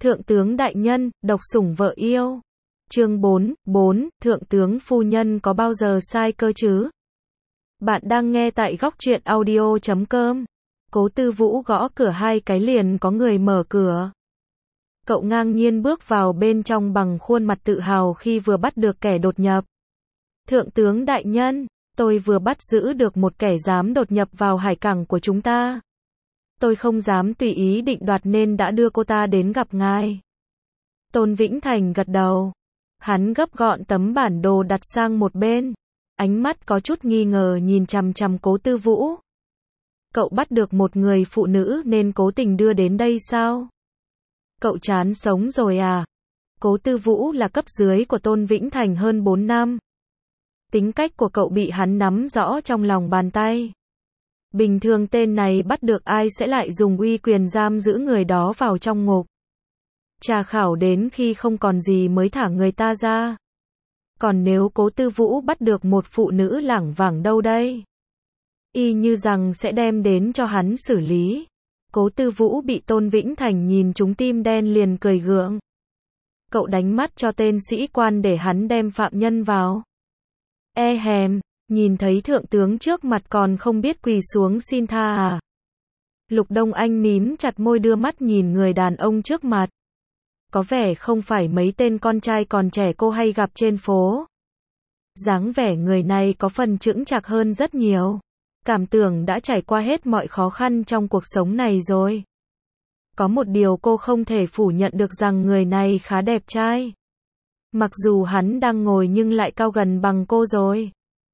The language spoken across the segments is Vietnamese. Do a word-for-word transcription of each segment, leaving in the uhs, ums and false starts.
Thượng tướng đại nhân, độc sủng vợ yêu. Chương bốn, bốn, Thượng tướng phu nhân có bao giờ sai cơ chứ? Bạn đang nghe tại góc truyện audio chấm com. Cố Tư Vũ gõ cửa hai cái liền có người mở cửa. Cậu ngang nhiên bước vào bên trong bằng khuôn mặt tự hào khi vừa bắt được kẻ đột nhập. Thượng tướng đại nhân, tôi vừa bắt giữ được một kẻ dám đột nhập vào hải cảng của chúng ta. Tôi không dám tùy ý định đoạt nên đã đưa cô ta đến gặp ngài. Tôn Vĩnh Thành gật đầu. Hắn gấp gọn tấm bản đồ đặt sang một bên. Ánh mắt có chút nghi ngờ nhìn chằm chằm Cố Tư Vũ. Cậu bắt được một người phụ nữ nên cố tình đưa đến đây sao? Cậu chán sống rồi à? Cố Tư Vũ là cấp dưới của Tôn Vĩnh Thành hơn bốn năm. Tính cách của cậu bị hắn nắm rõ trong lòng bàn tay. Bình thường tên này bắt được ai sẽ lại dùng uy quyền giam giữ người đó vào trong ngục. Tra khảo đến khi không còn gì mới thả người ta ra. Còn nếu Cố Tư Vũ bắt được một phụ nữ lảng vảng đâu đây? Y như rằng sẽ đem đến cho hắn xử lý. Cố Tư Vũ bị Tôn Vĩnh Thành nhìn trúng tim đen liền cười gượng. Cậu đánh mắt cho tên sĩ quan để hắn đem phạm nhân vào. E hèm, nhìn thấy thượng tướng trước mặt còn không biết quỳ xuống xin tha à? Lục Đông Anh mím chặt môi đưa mắt nhìn người đàn ông trước mặt. Có vẻ không phải mấy tên con trai còn trẻ cô hay gặp trên phố. Dáng vẻ người này có phần chững chạc hơn rất nhiều. Cảm tưởng đã trải qua hết mọi khó khăn trong cuộc sống này rồi. Có một điều cô không thể phủ nhận được rằng người này khá đẹp trai. Mặc dù hắn đang ngồi nhưng lại cao gần bằng cô rồi.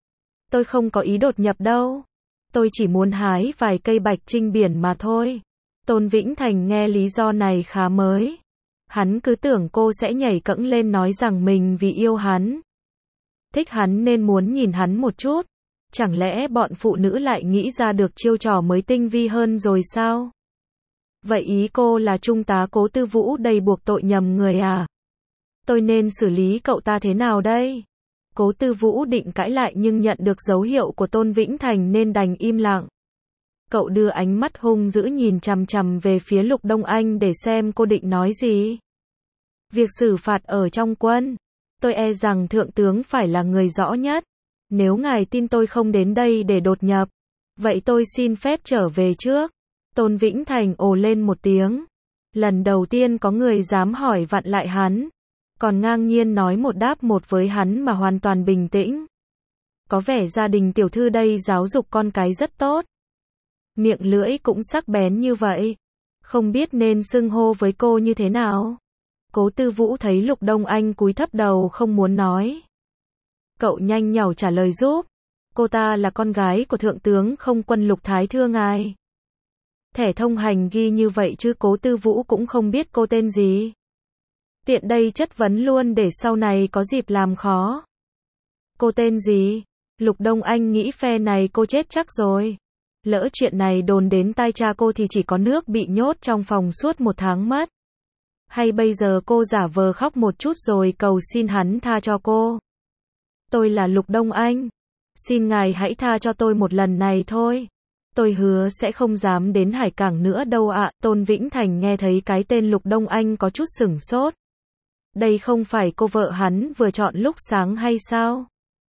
Tôi không có ý đột nhập đâu. Tôi chỉ muốn hái vài cây bạch trinh biển mà thôi. Tôn Vĩnh Thành nghe lý do này khá mới. Hắn cứ tưởng cô sẽ nhảy cẫng lên nói rằng mình vì yêu hắn. Thích hắn nên muốn nhìn hắn một chút. Chẳng lẽ bọn phụ nữ lại nghĩ ra được chiêu trò mới tinh vi hơn rồi sao? Vậy ý cô là trung tá Cố Tư Vũ đầy buộc tội nhầm người à? Tôi nên xử lý cậu ta thế nào đây? Cố Tư Vũ định cãi lại nhưng nhận được dấu hiệu của Tôn Vĩnh Thành nên đành im lặng. Cậu đưa ánh mắt hung dữ nhìn chằm chằm về phía Lục Đông Anh để xem cô định nói gì. Việc xử phạt ở trong quân, tôi e rằng thượng tướng phải là người rõ nhất. Nếu ngài tin tôi không đến đây để đột nhập, vậy tôi xin phép trở về trước. Tôn Vĩnh Thành ồ lên một tiếng. Lần đầu tiên có người dám hỏi vặn lại hắn. Còn ngang nhiên nói một đáp một với hắn mà hoàn toàn bình tĩnh. Có vẻ gia đình tiểu thư đây giáo dục con cái rất tốt. Miệng lưỡi cũng sắc bén như vậy. Không biết nên xưng hô với cô như thế nào. Cố Tư Vũ thấy Lục Đông Anh cúi thấp đầu không muốn nói. Cậu nhanh nhảu trả lời giúp. Cô ta là con gái của thượng tướng không quân Lục Thái thưa ngài. Thẻ thông hành ghi như vậy chứ Cố Tư Vũ cũng không biết cô tên gì. Tiện đây chất vấn luôn để sau này có dịp làm khó. Cô tên gì? Lục Đông Anh nghĩ phe này cô chết chắc rồi. Lỡ chuyện này đồn đến tai cha cô thì chỉ có nước bị nhốt trong phòng suốt một tháng mất. Hay bây giờ cô giả vờ khóc một chút rồi cầu xin hắn tha cho cô. Tôi là Lục Đông Anh. Xin ngài hãy tha cho tôi một lần này thôi. Tôi hứa sẽ không dám đến hải cảng nữa đâu ạ. Tôn Vĩnh Thành nghe thấy cái tên Lục Đông Anh có chút sửng sốt. Đây không phải cô vợ hắn vừa chọn lúc sáng hay sao?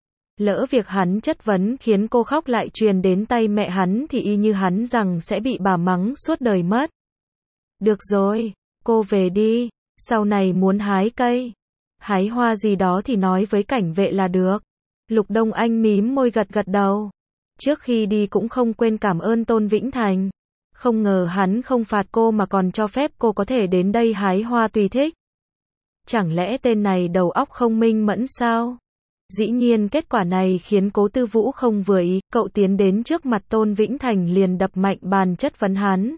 Lỡ việc hắn chất vấn khiến cô khóc lại truyền đến tay mẹ hắn thì y như hắn rằng sẽ bị bà mắng suốt đời mất. Được rồi, cô về đi. Sau này muốn hái cây, hái hoa gì đó thì nói với cảnh vệ là được. Lục Đông Anh mím môi gật gật đầu. Trước khi đi cũng không quên cảm ơn Tôn Vĩnh Thành. Không ngờ hắn không phạt cô mà còn cho phép cô có thể đến đây hái hoa tùy thích. Chẳng lẽ tên này đầu óc không minh mẫn sao? Dĩ nhiên kết quả này khiến Cố Tư Vũ không vừa ý. Cậu tiến đến trước mặt Tôn Vĩnh Thành liền đập mạnh bàn chất vấn hắn.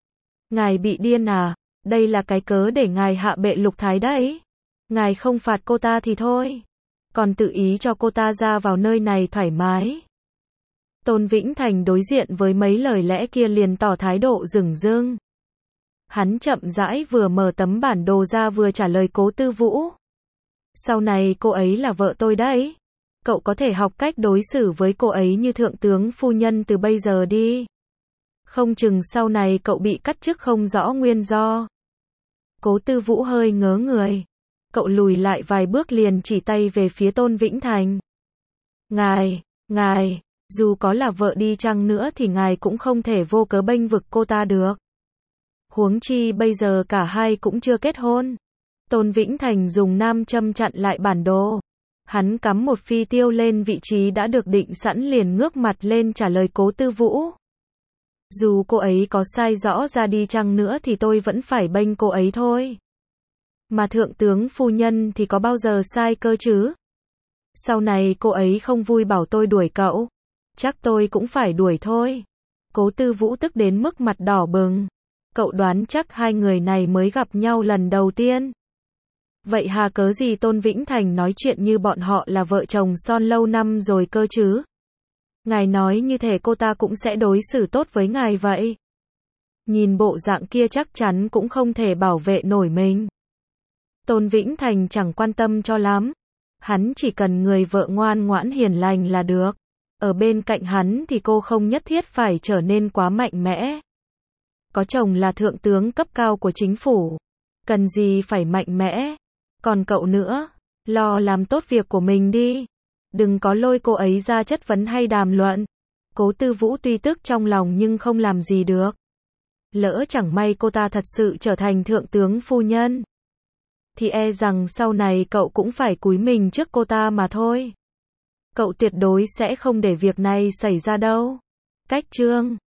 Ngài bị điên à? Đây là cái cớ để ngài hạ bệ Lục Thái đấy. Ngài không phạt cô ta thì thôi. Còn tự ý cho cô ta ra vào nơi này thoải mái. Tôn Vĩnh Thành đối diện với mấy lời lẽ kia liền tỏ thái độ dửng dưng. Hắn chậm rãi vừa mở tấm bản đồ ra vừa trả lời Cố Tư Vũ. Sau này cô ấy là vợ tôi đấy. Cậu có thể học cách đối xử với cô ấy như thượng tướng phu nhân từ bây giờ đi. Không chừng sau này cậu bị cắt chức không rõ nguyên do. Cố Tư Vũ hơi ngớ người. Cậu lùi lại vài bước liền chỉ tay về phía Tôn Vĩnh Thành. Ngài, ngài, dù có là vợ đi chăng nữa thì ngài cũng không thể vô cớ bênh vực cô ta được. Huống chi bây giờ cả hai cũng chưa kết hôn. Tôn Vĩnh Thành dùng nam châm chặn lại bản đồ. Hắn cắm một phi tiêu lên vị trí đã được định sẵn liền ngước mặt lên trả lời Cố Tư Vũ. Dù cô ấy có sai rõ ra đi chăng nữa thì tôi vẫn phải bênh cô ấy thôi. Mà thượng tướng phu nhân thì có bao giờ sai cơ chứ? Sau này cô ấy không vui bảo tôi đuổi cậu. Chắc tôi cũng phải đuổi thôi. Cố Tư Vũ tức đến mức mặt đỏ bừng. Cậu đoán chắc hai người này mới gặp nhau lần đầu tiên. Vậy hà cớ gì Tôn Vĩnh Thành nói chuyện như bọn họ là vợ chồng son lâu năm rồi cơ chứ? Ngài nói như thể cô ta cũng sẽ đối xử tốt với ngài vậy. Nhìn bộ dạng kia chắc chắn cũng không thể bảo vệ nổi mình. Tôn Vĩnh Thành chẳng quan tâm cho lắm. Hắn chỉ cần người vợ ngoan ngoãn hiền lành là được. Ở bên cạnh hắn thì cô không nhất thiết phải trở nên quá mạnh mẽ. Có chồng là thượng tướng cấp cao của chính phủ. Cần gì phải mạnh mẽ. Còn cậu nữa, lo làm tốt việc của mình đi. Đừng có lôi cô ấy ra chất vấn hay đàm luận. Cố Tư Vũ tuy tức trong lòng nhưng không làm gì được. Lỡ chẳng may cô ta thật sự trở thành thượng tướng phu nhân. Thì e rằng sau này cậu cũng phải cúi mình trước cô ta mà thôi. Cậu tuyệt đối sẽ không để việc này xảy ra đâu. Cách chương